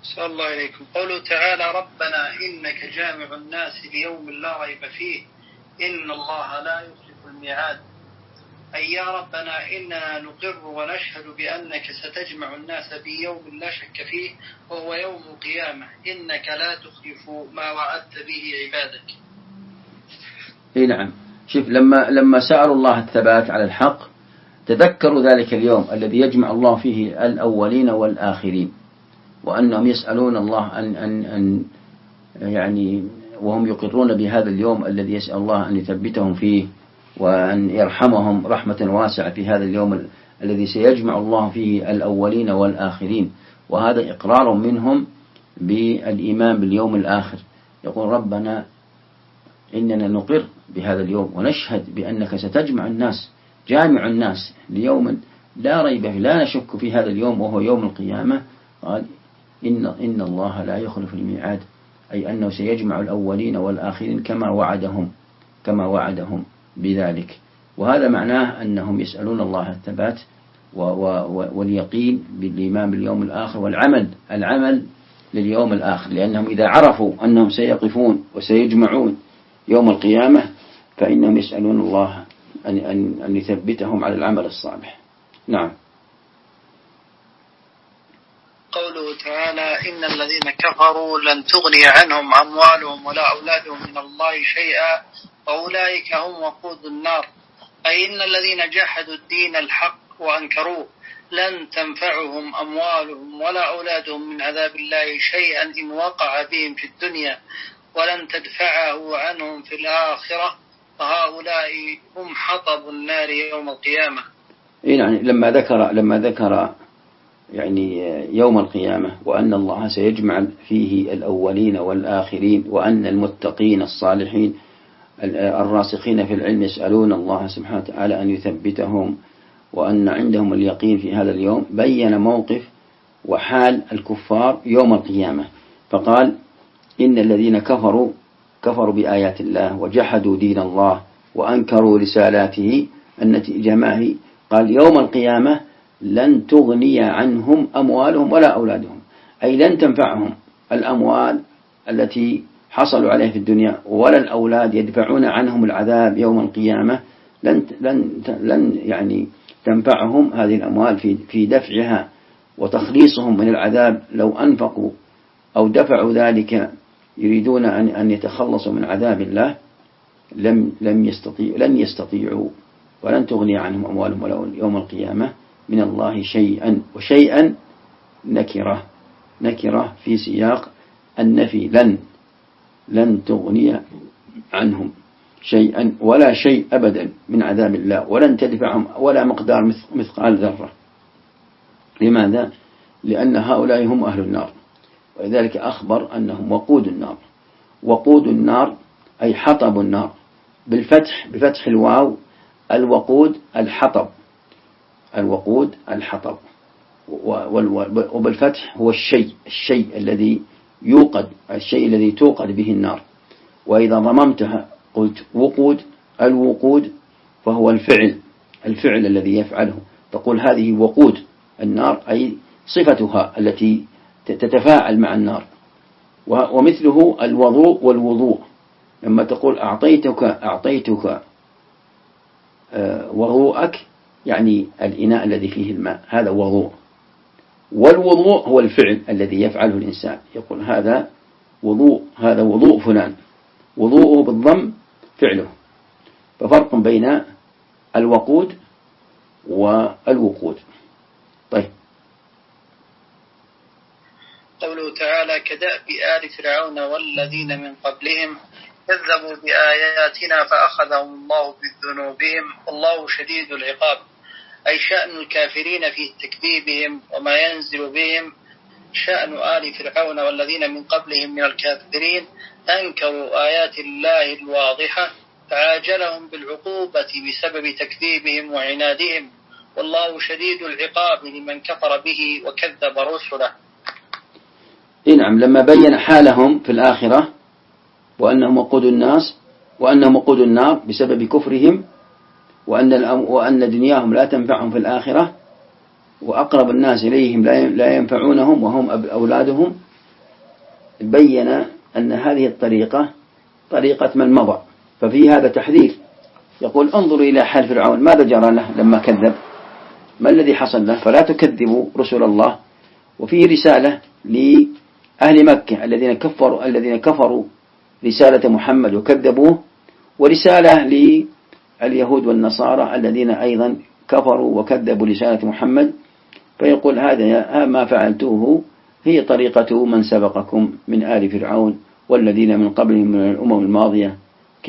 صلى الله عليكم. قوله تعالى ربنا إنك جامع الناس ليوم لا ريب فيه إن الله لا يخلف الميعاد، أي يا ربنا إننا نقر ونشهد بأنك ستجمع الناس في يوم لا شك فيه وهو يوم القيامة، إنك لا تخلف ما وعدت به عبادك. نعم. شوف، لما سألوا الله الثبات على الحق تذكروا ذلك اليوم الذي يجمع الله فيه الأولين والآخرين، وأنهم يسألون الله أن يعني وهم يقرون بهذا اليوم الذي يسأل الله أن يثبتهم فيه وأن يرحمهم رحمة واسعة في هذا اليوم الذي سيجمع الله فيه الأولين والآخرين. وهذا إقرار منهم بالإيمان باليوم الآخر. يقول ربنا إننا نقر بهذا اليوم ونشهد بأنك ستجمع الناس، جامع الناس ليوم لا ريب فيه، لا نشك في هذا اليوم وهو يوم القيامة. قال إن الله لا يخلف الميعاد، أي أنه سيجمع الأولين والآخرين كما وعدهم بذلك. وهذا معناه أنهم يسألون الله الثبات واليقين بالإيمان باليوم الآخر والعمل لليوم الآخر، لأنهم إذا عرفوا أنهم سيقفون وسيجمعون يوم القيامة فإنهم يسألون الله أن يثبتهم على العمل الصالح. نعم. قوله تعالى إن الذين كفروا لن تغني عنهم أموالهم ولا أولادهم من الله شيئا وأولئك هم وقود النار، أي إن الذين جحدوا الدين الحق وأنكروه لن تنفعهم أموالهم ولا أولادهم من عذاب الله شيئا إن وقع بهم في الدنيا ولن تدفعه عنهم في الآخرة، فهؤلاء هم حطب النار يوم القيامة. يعني لما ذكر يعني يوم القيامة وأن الله سيجمع فيه الأولين والآخرين، وأن المتقين الصالحين الراسخين في العلم يسألون الله سبحانه وتعالى أن يثبتهم وأن عندهم اليقين في هذا اليوم، بين موقف وحال الكفار يوم القيامة. فقال إن الذين كفروا بآيات الله وجحدوا دين الله وأنكروا رسالاته النتيجة ما هي؟ قال يوم القيامة لن تغني عنهم أموالهم ولا أولادهم، أي لن تنفعهم الأموال التي حصلوا عليها في الدنيا ولا الأولاد يدفعون عنهم العذاب يوم القيامة. لن يعني تنفعهم هذه الأموال في دفعها وتخليصهم من العذاب. لو أنفقوا أو دفعوا ذلك يريدون أن يتخلصوا من عذاب الله لن يستطيعوا، ولن تغني عنهم أموالهم ولا يوم القيامة من الله شيئا. وشيئا نكرة في سياق النفي، لن تغني عنهم شيئا ولا شيء أبدا من عذاب الله، ولن تدفعهم ولا مقدار مثقال ذرة. لماذا؟ لأن هؤلاء هم أهل النار، ولذلك أخبر أنهم وقود النار. وقود النار أي حطب النار، بفتح الواو. الوقود الحطب، وبالفتح هو الشيء الذي يوقد، الشيء الذي توقد به النار. وإذا ضممتها قلت الوقود فهو الفعل الذي يفعله. تقول هذه وقود النار، أي صفتها التي تتفاعل مع النار. ومثله الوضوء والوضوء، لما تقول أعطيتك وضوءك يعني الإناء الذي فيه الماء، هذا وضوء. والوضوء هو الفعل الذي يفعله الإنسان، يقول هذا وضوء فلان، وضوءه بالضم فعله. ففرق بين الوقود والوقود. طيب. قوله تعالى كدأب آل فرعون والذين من قبلهم كذبوا بآياتنا فأخذهم الله بذنوبهم والله شديد العقاب، أي شأن الكافرين في تكذيبهم وما ينزل بهم. شأن آل فرعون والذين من قبلهم من الكافرين أنكروا آيات الله الواضحة فعاجلهم بالعقوبة بسبب تكذيبهم وعنادهم، والله شديد العقاب لمن كفر به وكذب رسله. نعم. لما بين حالهم في الآخرة وأنهم وقود النار بسبب كفرهم، وأن دنياهم لا تنفعهم في الآخرة، وأقرب الناس إليهم لا ينفعونهم وهم أولادهم، بين أن هذه الطريقة طريقة من مضى، ففي هذا تحذير. يقول انظروا إلى حال فرعون ماذا جرى له لما كذب، ما الذي حصل له، فلا تكذبوا رسل الله. وفيه رسالة لأهل مكة الذين كفروا رسالة محمد وكذبوه، ورسالة لليهود والنصارى الذين أيضا كفروا وكذبوا رسالة محمد. فيقول هذا ما فعلتوه هي طريقة من سبقكم من آل فرعون والذين من قبلهم من الأمم الماضية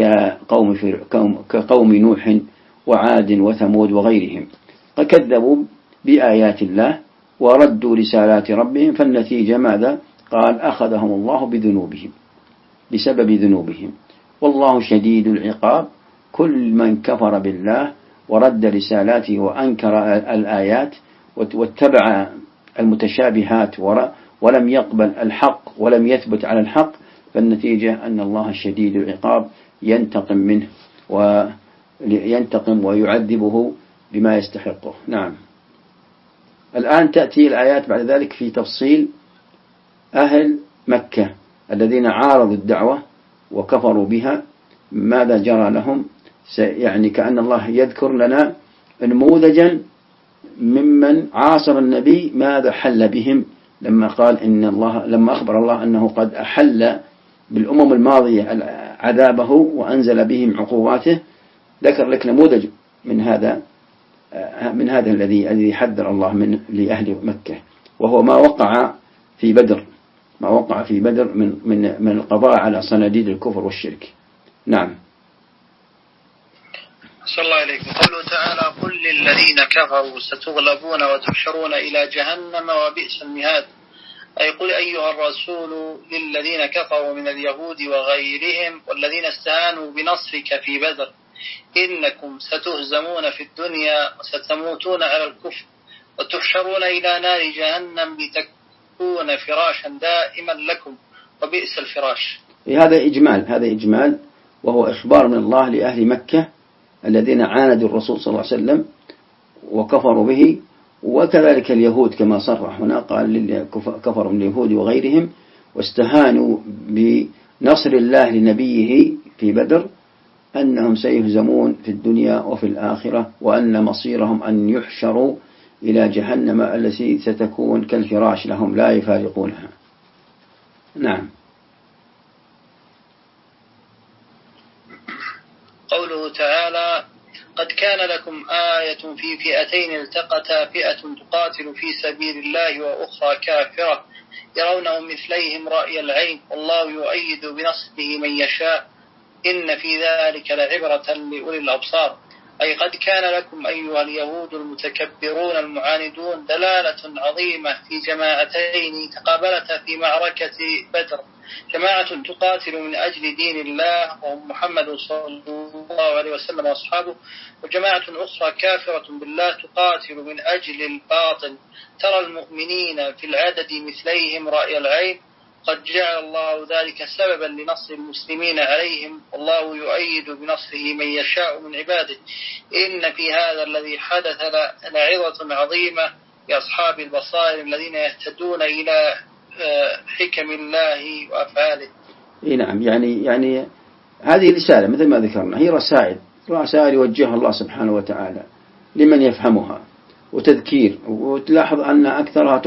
كقوم نوح وعاد وثمود وغيرهم، فكذبوا بآيات الله وردوا رسالات ربهم، فالنتيجة ماذا؟ قال أخذهم الله بذنوبهم بسبب ذنوبهم، والله شديد العقاب. كل من كفر بالله ورد رسالاته وأنكر الآيات واتبع المتشابهات ولم يقبل الحق ولم يثبت على الحق، فالنتيجة أن الله شديد العقاب ينتقم منه وينتقم ويعذبه بما يستحقه. نعم. الآن تأتي الآيات بعد ذلك في تفصيل أهل مكة الذين عارضوا الدعوة وكفروا بها، ماذا جرى لهم. يعني كأن الله يذكر لنا نموذجا ممن عاصر النبي ماذا حل بهم لما قال لما أخبر الله أنه قد أحل بالأمم الماضية عذابه وأنزل بهم عقوباته. ذكر لك نموذج من هذا الذي حذر الله من لأهل مكة، وهو ما وقع في بدر من القضاء على صناديد الكفر والشرك. نعم. صلى الله عليه وسلم. قوله تعالى قل للذين كفروا ستغلبون وتحشرون إلى جهنم وبئس المهاد، أي قل أيها الرسول للذين كفروا من اليهود وغيرهم والذين استهانوا بنصرك في بدر إنكم ستهزمون في الدنيا وستموتون على الكفر وتحشرون إلى نار جهنم لتكون فراشا دائما لكم وبئس الفراش. هذا إجمال وهو إخبار من الله لأهل مكة الذين عاندوا الرسول صلى الله عليه وسلم وكفروا به، وكذلك اليهود كما صرح هنا قال كفروا من اليهود وغيرهم واستهانوا بنصر الله لنبيه في بدر أنهم سيهزمون في الدنيا وفي الآخرة، وأن مصيرهم أن يحشروا إلى جهنم التي ستكون كالفراش لهم لا يفارقونها. نعم. قوله تعالى قد كان لكم آية في فئتين التقتا فئة تقاتل في سبيل الله وأخرى كافرة يرونهم مثليهم رأي العين والله يؤيد بنصره من يشاء إن في ذلك لعبرة لأولي الأبصار. أي قد كان لكم أيها اليهود المتكبرون المعاندون دلالة عظيمة في جماعتين تقابلتا في معركة بدر، جماعة تقاتل من أجل دين الله وهم محمد صلى الله عليه وسلم وأصحابه، وجماعة أخرى كافرة بالله تقاتل من أجل الباطل. ترى المؤمنين في العدد مثليهم رأي العين، قد جعل الله ذلك سببا لنصر المسلمين عليهم والله يؤيد بنصره من يشاء من عباده. إن في هذا الذي حدث لعظة عظيمة لأصحاب البصائر الذين يهتدون إلى حكم الله وأفعاله. نعم. يعني هذه رسالة مثل ما ذكرنا، هي رسائل يوجهها الله سبحانه وتعالى لمن يفهمها وتذكير، وتلاحظ أن أكثرها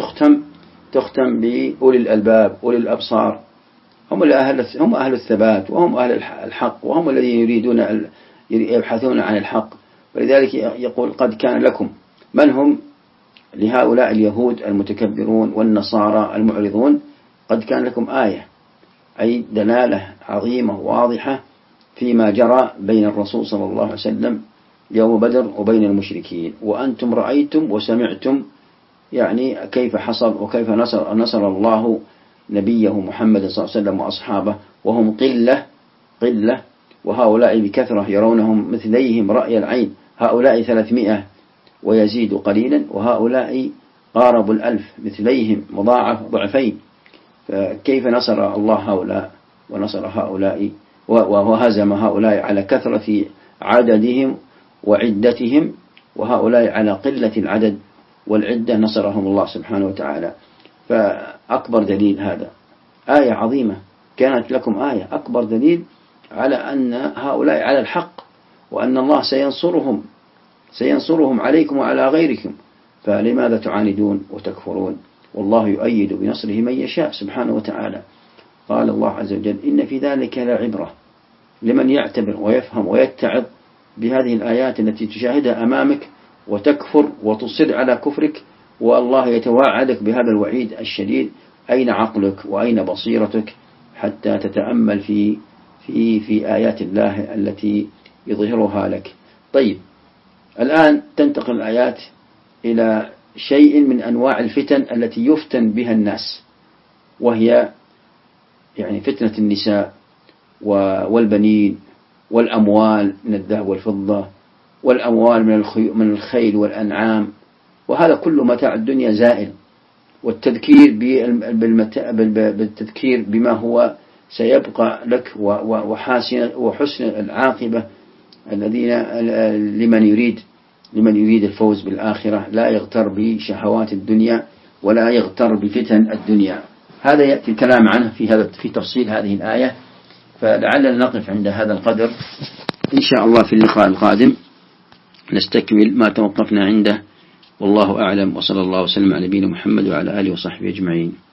تختم بأولي الألباب أولي الأبصار، هم أهل الثبات وهم أهل الحق وهم الذين يبحثون عن الحق. ولذلك يقول قد كان لكم، من هم؟ لهؤلاء اليهود المتكبرون والنصارى المعرضون، قد كان لكم آية أي دلالة عظيمة واضحة فيما جرى بين الرسول صلى الله عليه وسلم يوم بدر وبين المشركين، وأنتم رأيتم وسمعتم يعني كيف حصل وكيف نصر الله نبيه محمد صلى الله عليه وسلم وأصحابه وهم قلة وهؤلاء بكثرة يرونهم مثليهم رأي العين، هؤلاء 300 ويزيد قليلا وهؤلاء قاربوا 1000 مثليهم مضاعف ضعفين. فكيف نصر الله هؤلاء ونصر هؤلاء وهزم هؤلاء على كثرة عددهم وعدتهم، وهؤلاء على قلة العدد والعدة نصرهم الله سبحانه وتعالى. فأكبر دليل هذا آية عظيمة، كانت لكم آية، أكبر دليل على أن هؤلاء على الحق، وأن الله سينصرهم عليكم وعلى غيركم، فلماذا تعاندون وتكفرون؟ والله يؤيد بنصره من يشاء سبحانه وتعالى. قال الله عز وجل: إن في ذلك لعبرة لمن يعتبر ويفهم ويتعظ بهذه الآيات التي تشاهدها أمامك وتكفر وتصر على كفرك، والله يتواعدك بهذا الوعيد الشديد. أين عقلك وأين بصيرتك حتى تتأمل في آيات الله التي يظهرها لك؟ طيب، الآن تنتقل الآيات إلى شيء من أنواع الفتن التي يفتن بها الناس، وهي يعني فتنة النساء والبنين والأموال من الذهب والفضة، والأموال من الخيل والأنعام، وهذا كل متاع الدنيا زائل. والتذكير بالتذكير بما هو سيبقى لك وحسن العاقبة لمن يريد الفوز بالآخرة، لا يغتر بشهوات الدنيا ولا يغتر بفتن الدنيا. هذا يأتي الكلام عنه في تفصيل هذه الآية، فلعلنا نقف عند هذا القدر إن شاء الله. في اللقاء القادم نستكمل ما توقفنا عنده، والله أعلم، وصلى الله وسلم على نبينا محمد وعلى آله وصحبه أجمعين.